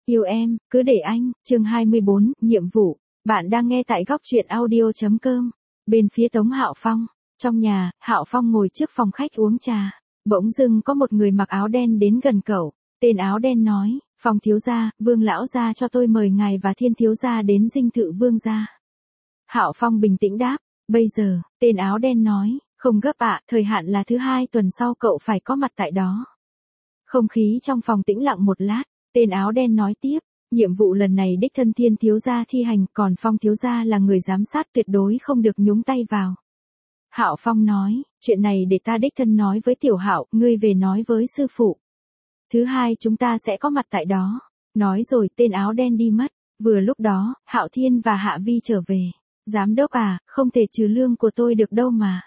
Yêu em, cứ để anh, chương 24, nhiệm vụ. Bạn đang nghe tại góc truyện audio.com. Bên phía Tống Hạo Phong, trong nhà, Hạo Phong ngồi trước phòng khách uống trà. Bỗng dưng có một người mặc áo đen đến gần cậu. Tên áo đen nói, Phong thiếu gia, Vương lão gia cho tôi mời ngài và Thiên thiếu gia đến dinh thự Vương gia. Hạo Phong bình tĩnh đáp, bây giờ, tên áo đen nói, không gấp ạ, thời hạn là thứ 2 tuần sau cậu phải có mặt tại đó. Không khí trong phòng tĩnh lặng một lát. Tên áo đen nói tiếp, nhiệm vụ lần này đích thân Thiên thiếu gia thi hành, còn Phong thiếu gia là người giám sát tuyệt đối không được nhúng tay vào. Hạo Phong nói, chuyện này để ta đích thân nói với Tiểu Hạo, ngươi về nói với sư phụ. Thứ 2 chúng ta sẽ có mặt tại đó. Nói rồi tên áo đen đi mất. Vừa lúc đó, Hạo Thiên và Hạ Vi trở về. Giám đốc à, không thể trừ lương của tôi được đâu mà.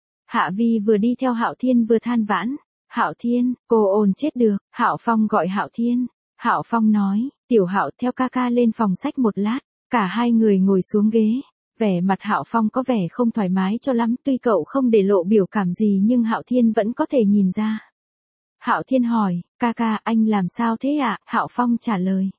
Hạ Vi vừa đi theo Hạo Thiên vừa than vãn. Hạo Thiên, cô ồn chết được. Hạo Phong gọi Hạo Thiên. Hạo Phong nói, Tiểu Hạo theo ca ca lên phòng sách một lát. Cả hai người ngồi xuống ghế. Vẻ mặt Hạo Phong có vẻ không thoải mái cho lắm, tuy cậu không để lộ biểu cảm gì nhưng Hạo Thiên vẫn có thể nhìn ra. Hạo Thiên hỏi, ca ca anh làm sao thế ạ? Hạo Phong trả lời.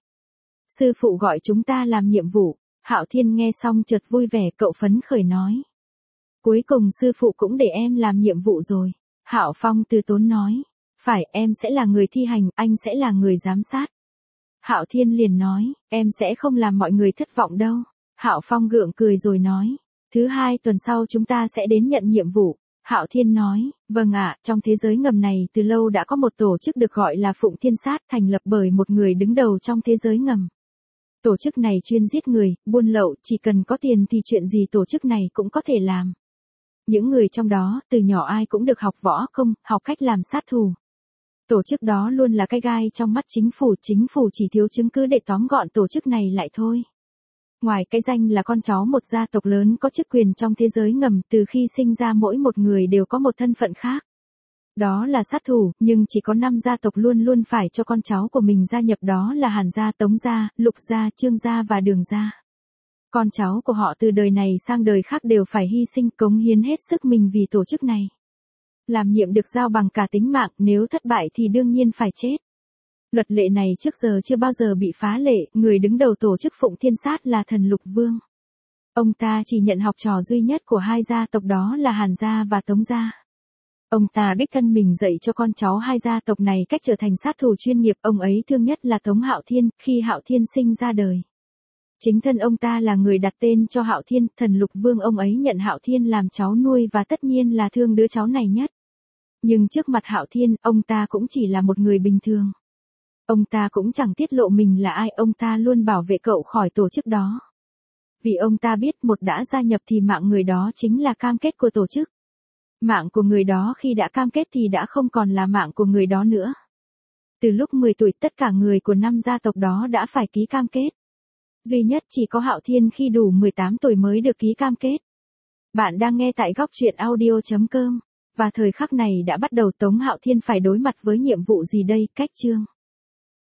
Sư phụ gọi chúng ta làm nhiệm vụ. Hạo Thiên nghe xong chợt vui vẻ, cậu phấn khởi nói. Cuối cùng sư phụ cũng để em làm nhiệm vụ rồi. Hạo Phong từ tốn nói. Phải, em sẽ là người thi hành, anh sẽ là người giám sát. Hạo Thiên liền nói, em sẽ không làm mọi người thất vọng đâu. Hạo Phong gượng cười rồi nói, thứ 2 tuần sau chúng ta sẽ đến nhận nhiệm vụ. Hạo Thiên nói, vâng ạ, trong thế giới ngầm này từ lâu đã có một tổ chức được gọi là Phụng Thiên Sát, thành lập bởi một người đứng đầu trong thế giới ngầm. Tổ chức này chuyên giết người, buôn lậu, chỉ cần có tiền thì chuyện gì tổ chức này cũng có thể làm. Những người trong đó, từ nhỏ ai cũng được học võ công, học cách làm sát thủ. Tổ chức đó luôn là cái gai trong mắt chính phủ chỉ thiếu chứng cứ để tóm gọn tổ chức này lại thôi. Ngoài cái danh là con cháu một gia tộc lớn có chức quyền trong thế giới ngầm, từ khi sinh ra mỗi một người đều có một thân phận khác. Đó là sát thủ, nhưng chỉ có 5 gia tộc luôn luôn phải cho con cháu của mình gia nhập, đó là Hàn gia, Tống gia, Lục gia, Trương gia và Đường gia. Con cháu của họ từ đời này sang đời khác đều phải hy sinh, cống hiến hết sức mình vì tổ chức này. Làm nhiệm được giao bằng cả tính mạng, nếu thất bại thì đương nhiên phải chết. Luật lệ này trước giờ chưa bao giờ bị phá lệ, người đứng đầu tổ chức Phụng Thiên Sát là thần Lục Vương. Ông ta chỉ nhận học trò duy nhất của 2 gia tộc, đó là Hàn gia và Tống gia. Ông ta đích thân mình dạy cho con cháu 2 gia tộc này cách trở thành sát thủ chuyên nghiệp, ông ấy thương nhất là Tống Hạo Thiên, khi Hạo Thiên sinh ra đời. Chính thân ông ta là người đặt tên cho Hạo Thiên, thần Lục Vương ông ấy nhận Hạo Thiên làm cháu nuôi và tất nhiên là thương đứa cháu này nhất. Nhưng trước mặt Hạo Thiên, ông ta cũng chỉ là một người bình thường. Ông ta cũng chẳng tiết lộ mình là ai, ông ta luôn bảo vệ cậu khỏi tổ chức đó. Vì ông ta biết một đã gia nhập thì mạng người đó chính là cam kết của tổ chức. Mạng của người đó khi đã cam kết thì đã không còn là mạng của người đó nữa. Từ lúc 10 tuổi tất cả người của 5 gia tộc đó đã phải ký cam kết. Duy nhất chỉ có Hạo Thiên khi đủ 18 tuổi mới được ký cam kết. Bạn đang nghe tại góc truyện audio.com. Và thời khắc này đã bắt đầu, Tống Hạo Thiên phải đối mặt với nhiệm vụ gì đây? Cách chương